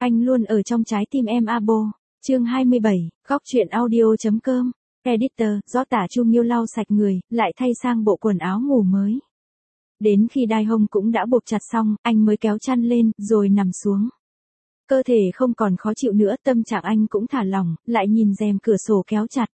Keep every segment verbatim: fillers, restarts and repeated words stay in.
Anh luôn ở trong trái tim em abo. Chương hai mươi bảy, góc truyện audio.com. Editor, do Tả Chu Nghiêu lau sạch người, lại thay sang bộ quần áo ngủ mới. Đến khi đai hông cũng đã buộc chặt xong, anh mới kéo chăn lên, rồi nằm xuống. Cơ thể không còn khó chịu nữa, tâm trạng anh cũng thả lỏng, lại nhìn rèm cửa sổ kéo chặt.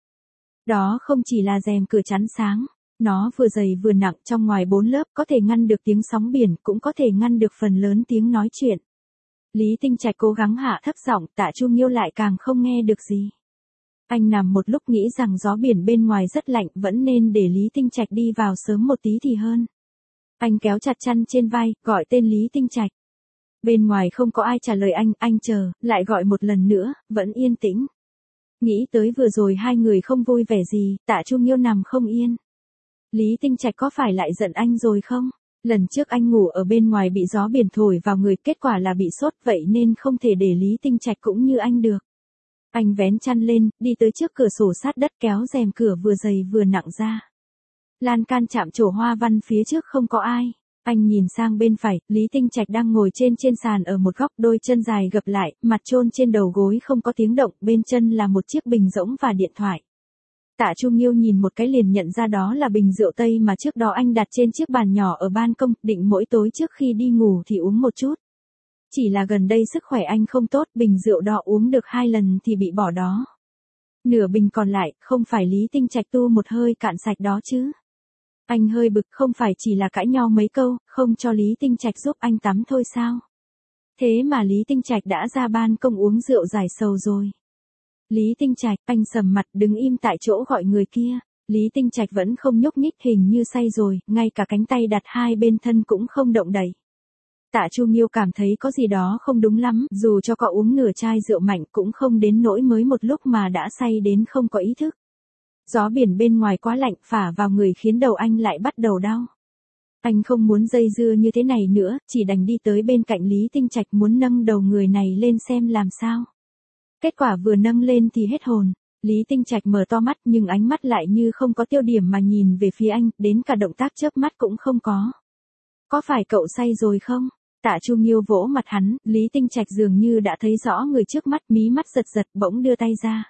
Đó không chỉ là rèm cửa chắn sáng, nó vừa dày vừa nặng, trong ngoài bốn lớp, có thể ngăn được tiếng sóng biển, cũng có thể ngăn được phần lớn tiếng nói chuyện. Lý Tinh Trạch cố gắng hạ thấp giọng, Tạ Chu Nghiêu lại càng không nghe được gì. Anh nằm một lúc nghĩ rằng gió biển bên ngoài rất lạnh, vẫn nên để Lý Tinh Trạch đi vào sớm một tí thì hơn. Anh kéo chặt chăn trên vai, gọi tên Lý Tinh Trạch. Bên ngoài không có ai trả lời anh, anh chờ, lại gọi một lần nữa, vẫn yên tĩnh. Nghĩ tới vừa rồi hai người không vui vẻ gì, Tạ Chu Nghiêu nằm không yên. Lý Tinh Trạch có phải lại giận anh rồi không? Lần trước anh ngủ ở bên ngoài bị gió biển thổi vào người, kết quả là bị sốt, vậy nên không thể để Lý Tinh Trạch cũng như anh được. Anh vén chăn lên, đi tới trước cửa sổ sát đất, kéo rèm cửa vừa dày vừa nặng ra. Lan can chạm trổ hoa văn phía trước không có ai. Anh nhìn sang bên phải, Lý Tinh Trạch đang ngồi trên trên sàn ở một góc, đôi chân dài gập lại, mặt chôn trên đầu gối không có tiếng động, bên chân là một chiếc bình rỗng và điện thoại. Tạ Chu Nghiêu nhìn một cái liền nhận ra đó là bình rượu Tây mà trước đó anh đặt trên chiếc bàn nhỏ ở ban công, định mỗi tối trước khi đi ngủ thì uống một chút. Chỉ là gần đây sức khỏe anh không tốt, bình rượu đó uống được hai lần thì bị bỏ đó. Nửa bình còn lại, không phải Lý Tinh Trạch tu một hơi cạn sạch đó chứ. Anh hơi bực, không phải chỉ là cãi nhau mấy câu, không cho Lý Tinh Trạch giúp anh tắm thôi sao? Thế mà Lý Tinh Trạch đã ra ban công uống rượu giải sầu rồi. Lý Tinh Trạch, anh sầm mặt đứng im tại chỗ gọi người kia. Lý Tinh Trạch vẫn không nhúc nhích, hình như say rồi, ngay cả cánh tay đặt hai bên thân cũng không động đậy. Tạ Chu Nghiêu cảm thấy có gì đó không đúng lắm, dù cho có uống nửa chai rượu mạnh cũng không đến nỗi mới một lúc mà đã say đến không có ý thức. Gió biển bên ngoài quá lạnh, phả vào người khiến đầu anh lại bắt đầu đau. Anh không muốn dây dưa như thế này nữa, chỉ đành đi tới bên cạnh Lý Tinh Trạch muốn nâng đầu người này lên xem làm sao. Kết quả vừa nâng lên thì hết hồn. Lý Tinh Trạch mở to mắt nhưng ánh mắt lại như không có tiêu điểm mà nhìn về phía anh, đến cả động tác chớp mắt cũng không có. Có phải cậu say rồi không? Tạ Chu Nghiêu vỗ mặt hắn, Lý Tinh Trạch dường như đã thấy rõ người trước mắt, mí mắt giật giật, bỗng đưa tay ra.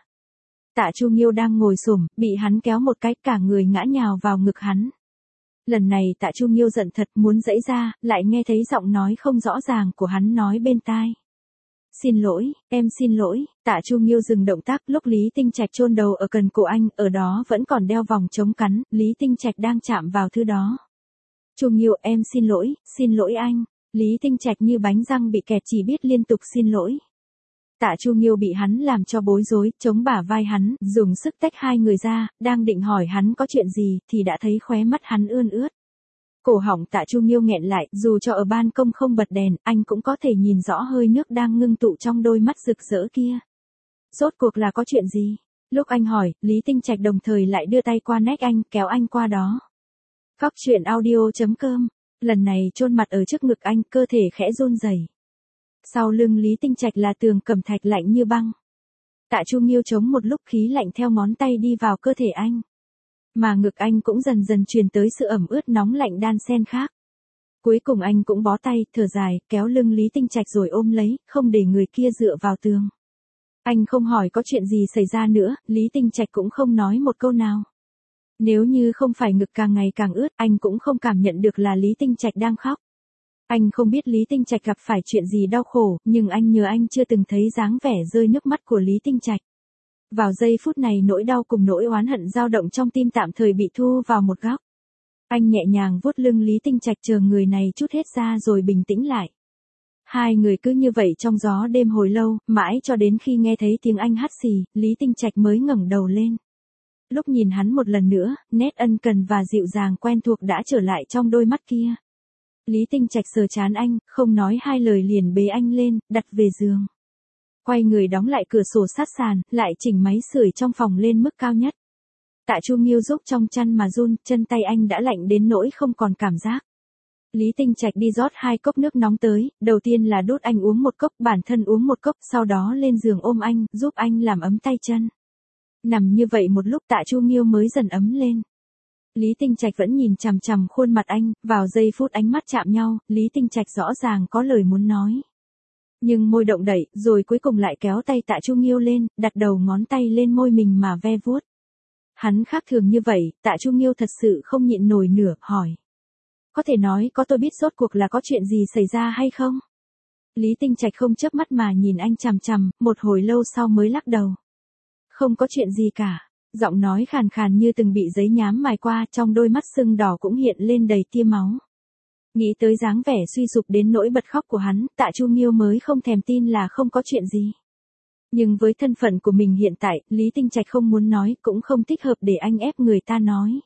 Tạ Chu Nghiêu đang ngồi xổm, bị hắn kéo một cái, cả người ngã nhào vào ngực hắn. Lần này Tạ Chu Nghiêu giận thật, muốn giãy ra, lại nghe thấy giọng nói không rõ ràng của hắn nói bên tai. Xin lỗi, em xin lỗi. Tạ Chu Nghiêu dừng động tác, lúc Lý Tinh Trạch chôn đầu ở cần cổ anh, ở đó vẫn còn đeo vòng chống cắn, Lý Tinh Trạch đang chạm vào thứ đó. Chu Nghiêu, em xin lỗi, xin lỗi anh. Lý Tinh Trạch như bánh răng bị kẹt, chỉ biết liên tục xin lỗi. Tạ Chu Nghiêu bị hắn làm cho bối rối, chống bả vai hắn, dùng sức tách hai người ra, đang định hỏi hắn có chuyện gì, thì đã thấy khóe mắt hắn ươn ướt. Cổ họng Tạ Chu Nghiêu nghẹn lại, dù cho ở ban công không bật đèn, anh cũng có thể nhìn rõ hơi nước đang ngưng tụ trong đôi mắt rực rỡ kia. Rốt cuộc là có chuyện gì? Lúc anh hỏi, Lý Tinh Trạch đồng thời lại đưa tay qua nách anh, kéo anh qua đó. Góc truyện audio.com. Lần này chôn mặt ở trước ngực anh, cơ thể khẽ run rẩy. Sau lưng Lý Tinh Trạch là tường cẩm thạch lạnh như băng. Tạ Chu Nghiêu chống một lúc, khí lạnh theo ngón tay đi vào cơ thể anh. Mà ngực anh cũng dần dần truyền tới sự ẩm ướt nóng lạnh đan xen khác. Cuối cùng anh cũng bó tay, thở dài, kéo lưng Lý Tinh Trạch rồi ôm lấy, không để người kia dựa vào tường. Anh không hỏi có chuyện gì xảy ra nữa, Lý Tinh Trạch cũng không nói một câu nào. Nếu như không phải ngực càng ngày càng ướt, anh cũng không cảm nhận được là Lý Tinh Trạch đang khóc. Anh không biết Lý Tinh Trạch gặp phải chuyện gì đau khổ, nhưng anh nhớ anh chưa từng thấy dáng vẻ rơi nước mắt của Lý Tinh Trạch. Vào giây phút này nỗi đau cùng nỗi oán hận dao động trong tim tạm thời bị thu vào một góc. Anh nhẹ nhàng vuốt lưng Lý Tinh Trạch chờ người này trút hết ra rồi bình tĩnh lại. Hai người cứ như vậy trong gió đêm hồi lâu, mãi cho đến khi nghe thấy tiếng anh hắt xì, Lý Tinh Trạch mới ngẩng đầu lên. Lúc nhìn hắn một lần nữa, nét ân cần và dịu dàng quen thuộc đã trở lại trong đôi mắt kia. Lý Tinh Trạch sờ trán anh, không nói hai lời liền bế anh lên, đặt về giường. Quay người đóng lại cửa sổ sát sàn, lại chỉnh máy sưởi trong phòng lên mức cao nhất. Tạ Chu Nghiêu giúp trong chăn mà run, chân tay anh đã lạnh đến nỗi không còn cảm giác. Lý Tinh Trạch đi rót hai cốc nước nóng tới, đầu tiên là đút anh uống một cốc, bản thân uống một cốc, sau đó lên giường ôm anh, giúp anh làm ấm tay chân. Nằm như vậy một lúc Tạ Chu Nghiêu mới dần ấm lên. Lý Tinh Trạch vẫn nhìn chằm chằm khuôn mặt anh, vào giây phút ánh mắt chạm nhau, Lý Tinh Trạch rõ ràng có lời muốn nói. Nhưng môi động đậy, rồi cuối cùng lại kéo tay Tạ Chu Nghiêu lên, đặt đầu ngón tay lên môi mình mà ve vuốt. Hắn khác thường như vậy, Tạ Chu Nghiêu thật sự không nhịn nổi nữa, hỏi. Có thể nói có tôi biết rốt cuộc là có chuyện gì xảy ra hay không? Lý Tinh Trạch không chớp mắt mà nhìn anh chằm chằm, một hồi lâu sau mới lắc đầu. Không có chuyện gì cả, giọng nói khàn khàn như từng bị giấy nhám mài qua, trong đôi mắt sưng đỏ cũng hiện lên đầy tia máu. Nghĩ tới dáng vẻ suy sụp đến nỗi bật khóc của hắn, Tạ Chu Nghiêu mới không thèm tin là không có chuyện gì. Nhưng với thân phận của mình hiện tại, Lý Tinh Trạch không muốn nói, cũng không thích hợp để anh ép người ta nói.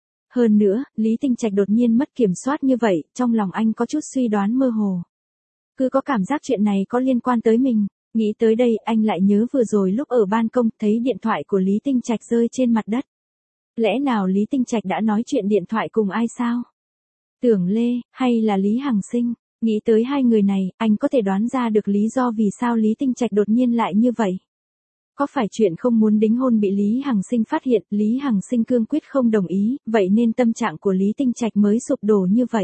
Hơn nữa, Lý Tinh Trạch đột nhiên mất kiểm soát như vậy, trong lòng anh có chút suy đoán mơ hồ. Cứ có cảm giác chuyện này có liên quan tới mình. Nghĩ tới đây, anh lại nhớ vừa rồi lúc ở ban công thấy điện thoại của Lý Tinh Trạch rơi trên mặt đất. Lẽ nào Lý Tinh Trạch đã nói chuyện điện thoại cùng ai sao? Tưởng Lê, hay là Lý Hằng Sinh? Nghĩ tới hai người này, anh có thể đoán ra được lý do vì sao Lý Tinh Trạch đột nhiên lại như vậy. Có phải chuyện không muốn đính hôn bị Lý Hằng Sinh phát hiện, Lý Hằng Sinh cương quyết không đồng ý, vậy nên tâm trạng của Lý Tinh Trạch mới sụp đổ như vậy.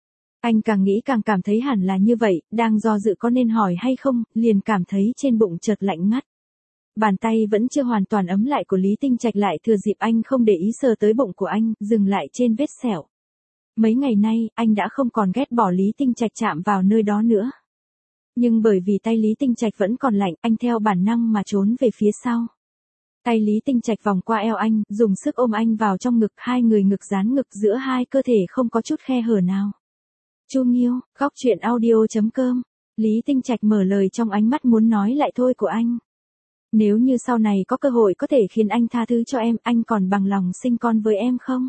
Anh càng nghĩ càng cảm thấy hẳn là như vậy, đang do dự có nên hỏi hay không, liền cảm thấy trên bụng chợt lạnh ngắt. Bàn tay vẫn chưa hoàn toàn ấm lại của Lý Tinh Trạch lại thừa dịp anh không để ý sờ tới bụng của anh, dừng lại trên vết sẹo. Mấy ngày nay, anh đã không còn ghét bỏ Lý Tinh Trạch chạm vào nơi đó nữa. Nhưng bởi vì tay Lý Tinh Trạch vẫn còn lạnh, anh theo bản năng mà trốn về phía sau. Tay Lý Tinh Trạch vòng qua eo anh, dùng sức ôm anh vào trong ngực, hai người ngực dán ngực giữa hai cơ thể không có chút khe hở nào. Chu Nghiêu, góc truyện audio chấm com. Lý Tinh Trạch mở lời trong ánh mắt muốn nói lại thôi của anh. Nếu như sau này có cơ hội có thể khiến anh tha thứ cho em, anh còn bằng lòng sinh con với em không?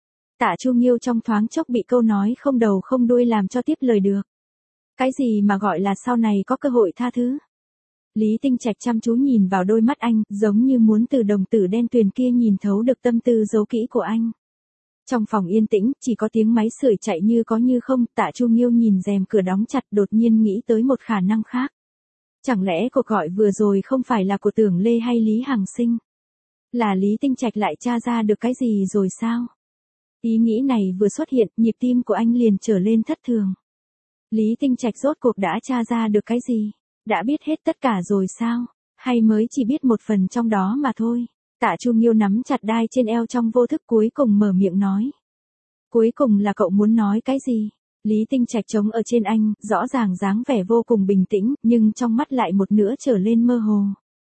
Tạ Chu Nghiêu trong thoáng chốc bị câu nói không đầu không đuôi làm cho tiếp lời được. Cái gì mà gọi là sau này có cơ hội tha thứ? Lý Tinh Trạch chăm chú nhìn vào đôi mắt anh, giống như muốn từ đồng tử đen tuyền kia nhìn thấu được tâm tư giấu kỹ của anh. Trong phòng yên tĩnh, chỉ có tiếng máy sưởi chạy như có như không, Tạ Chu Nghiêu nhìn rèm cửa đóng chặt đột nhiên nghĩ tới một khả năng khác. Chẳng lẽ cuộc gọi vừa rồi không phải là của Tưởng Lê hay Lý Hằng Sinh? Là Lý Tinh Trạch lại tra ra được cái gì rồi sao? Ý nghĩ này vừa xuất hiện, nhịp tim của anh liền trở lên thất thường. Lý Tinh Trạch rốt cuộc đã tra ra được cái gì? Đã biết hết tất cả rồi sao? Hay mới chỉ biết một phần trong đó mà thôi? Tạ Chu Nghiêu nắm chặt đai trên eo trong vô thức cuối cùng mở miệng nói. Cuối cùng là cậu muốn nói cái gì? Lý Tinh Trạch trống ở trên anh, rõ ràng dáng vẻ vô cùng bình tĩnh, nhưng trong mắt lại một nửa trở lên mơ hồ.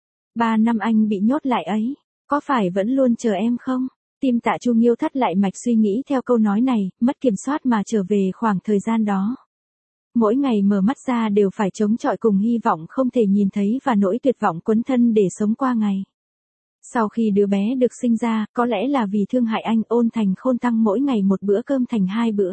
Ba năm anh bị nhốt lại ấy, có phải vẫn luôn chờ em không? Tim Tạ Chu Nghiêu thắt lại mạch suy nghĩ theo câu nói này, mất kiểm soát mà trở về khoảng thời gian đó. Mỗi ngày mở mắt ra đều phải chống chọi cùng hy vọng không thể nhìn thấy và nỗi tuyệt vọng quấn thân để sống qua ngày. Sau khi đứa bé được sinh ra, có lẽ là vì thương hại anh, Ôn Thành Khôn tăng mỗi ngày một bữa cơm thành hai bữa.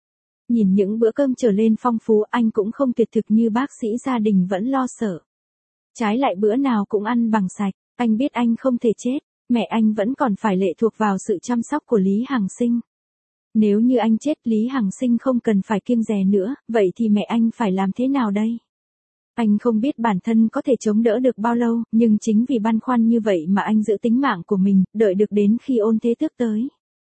Nhìn những bữa cơm trở lên phong phú, anh cũng không tuyệt thực như bác sĩ gia đình vẫn lo sợ. Trái lại bữa nào cũng ăn bằng sạch, anh biết anh không thể chết, mẹ anh vẫn còn phải lệ thuộc vào sự chăm sóc của Lý Hằng Sinh. Nếu như anh chết, Lý Hằng Sinh không cần phải kiêng dè nữa, vậy thì mẹ anh phải làm thế nào đây? Anh không biết bản thân có thể chống đỡ được bao lâu, nhưng chính vì băn khoăn như vậy mà anh giữ tính mạng của mình, đợi được đến khi Ôn Thế Tước tới.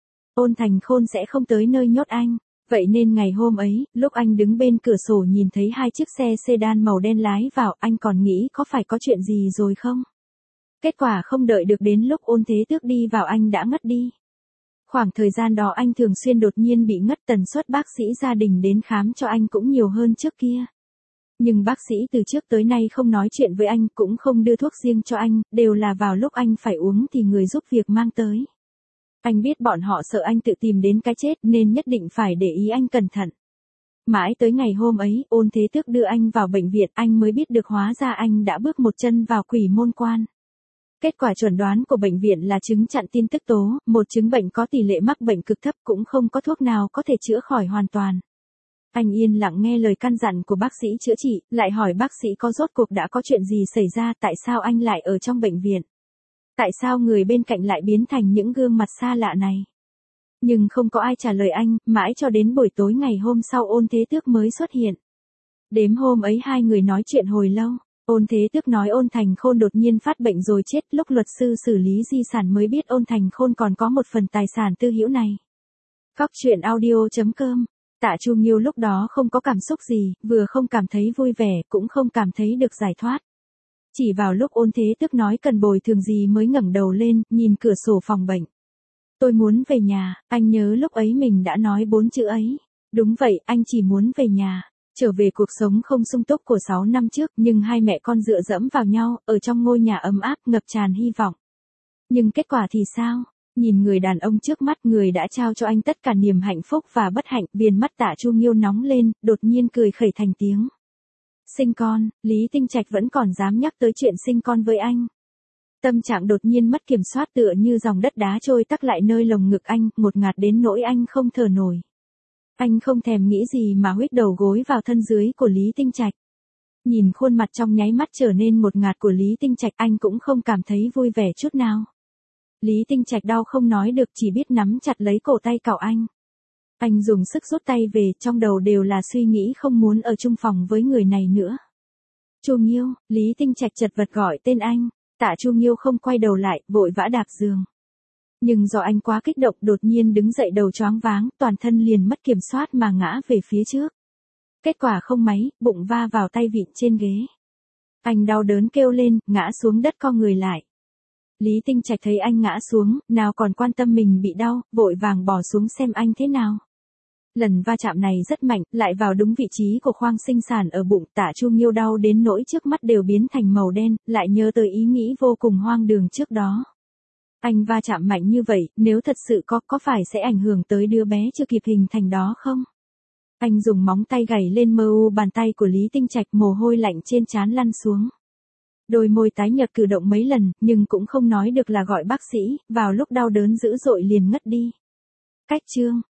Ôn Thành Khôn sẽ không tới nơi nhốt anh. Vậy nên ngày hôm ấy, lúc anh đứng bên cửa sổ nhìn thấy hai chiếc xe sedan màu đen lái vào, anh còn nghĩ có phải có chuyện gì rồi không? Kết quả không đợi được đến lúc Ôn Thế Tước đi vào anh đã ngất đi. Khoảng thời gian đó anh thường xuyên đột nhiên bị ngất, tần suất bác sĩ gia đình đến khám cho anh cũng nhiều hơn trước kia. Nhưng bác sĩ từ trước tới nay không nói chuyện với anh, cũng không đưa thuốc riêng cho anh, đều là vào lúc anh phải uống thì người giúp việc mang tới. Anh biết bọn họ sợ anh tự tìm đến cái chết nên nhất định phải để ý anh cẩn thận. Mãi tới ngày hôm ấy, Ôn Thế Tước đưa anh vào bệnh viện, anh mới biết được hóa ra anh đã bước một chân vào quỷ môn quan. Kết quả chuẩn đoán của bệnh viện là chứng chặn tin tức tố, một chứng bệnh có tỷ lệ mắc bệnh cực thấp, cũng không có thuốc nào có thể chữa khỏi hoàn toàn. Anh yên lặng nghe lời căn dặn của bác sĩ chữa trị, lại hỏi bác sĩ có rốt cuộc đã có chuyện gì xảy ra, tại sao anh lại ở trong bệnh viện. Tại sao người bên cạnh lại biến thành những gương mặt xa lạ này? Nhưng không có ai trả lời anh, mãi cho đến buổi tối ngày hôm sau Ôn Thế Tước mới xuất hiện. Đêm hôm ấy hai người nói chuyện hồi lâu, Ôn Thế Tước nói Ôn Thành Khôn đột nhiên phát bệnh rồi chết, lúc luật sư xử lý di sản mới biết Ôn Thành Khôn còn có một phần tài sản tư hữu này. Góc truyện audio chấm com Tạ Chu Nghiêu lúc đó không có cảm xúc gì, vừa không cảm thấy vui vẻ, cũng không cảm thấy được giải thoát. Chỉ vào lúc Ôn Thế Tước nói cần bồi thường gì mới ngẩng đầu lên, nhìn cửa sổ phòng bệnh. Tôi muốn về nhà, anh nhớ lúc ấy mình đã nói bốn chữ ấy. Đúng vậy, anh chỉ muốn về nhà. Trở về cuộc sống không sung túc của sáu năm trước, nhưng hai mẹ con dựa dẫm vào nhau, ở trong ngôi nhà ấm áp ngập tràn hy vọng. Nhưng kết quả thì sao? Nhìn người đàn ông trước mắt, người đã trao cho anh tất cả niềm hạnh phúc và bất hạnh, viền mắt Tạ Chu Nghiêu nóng lên, đột nhiên cười khẩy thành tiếng. Sinh con, Lý Tinh Trạch vẫn còn dám nhắc tới chuyện sinh con với anh. Tâm trạng đột nhiên mất kiểm soát tựa như dòng đất đá trôi tắc lại nơi lồng ngực anh, ngột ngạt đến nỗi anh không thở nổi. Anh không thèm nghĩ gì mà huých đầu gối vào thân dưới của Lý Tinh Trạch. Nhìn khuôn mặt trong nháy mắt trở nên ngột ngạt của Lý Tinh Trạch, anh cũng không cảm thấy vui vẻ chút nào. Lý Tinh Trạch đau không nói được, chỉ biết nắm chặt lấy cổ tay cậu anh. Anh dùng sức rút tay về, trong đầu đều là suy nghĩ không muốn ở chung phòng với người này nữa. Chu Nghiêu, Lý Tinh Trạch chật vật gọi tên anh. Tạ Chu Nghiêu không quay đầu lại, vội vã đạp giường. Nhưng do anh quá kích động, đột nhiên đứng dậy, đầu choáng váng, toàn thân liền mất kiểm soát mà ngã về phía trước. Kết quả không mấy, bụng va vào tay vịn trên ghế. Anh đau đớn kêu lên, ngã xuống đất co người lại. Lý Tinh Trạch thấy anh ngã xuống, nào còn quan tâm mình bị đau, vội vàng bỏ xuống xem anh thế nào. Lần va chạm này rất mạnh, lại vào đúng vị trí của khoang sinh sản ở bụng. Tạ Chu Nghiêu đau đến nỗi trước mắt đều biến thành màu đen, lại nhớ tới ý nghĩ vô cùng hoang đường trước đó. Anh va chạm mạnh như vậy, nếu thật sự có, có phải sẽ ảnh hưởng tới đứa bé chưa kịp hình thành đó không? Anh dùng móng tay gảy lên mờ u bàn tay của Lý Tinh Trạch, mồ hôi lạnh trên trán lăn xuống. Đôi môi tái nhợt cử động mấy lần, nhưng cũng không nói được là gọi bác sĩ, vào lúc đau đớn dữ dội liền ngất đi. Cách chương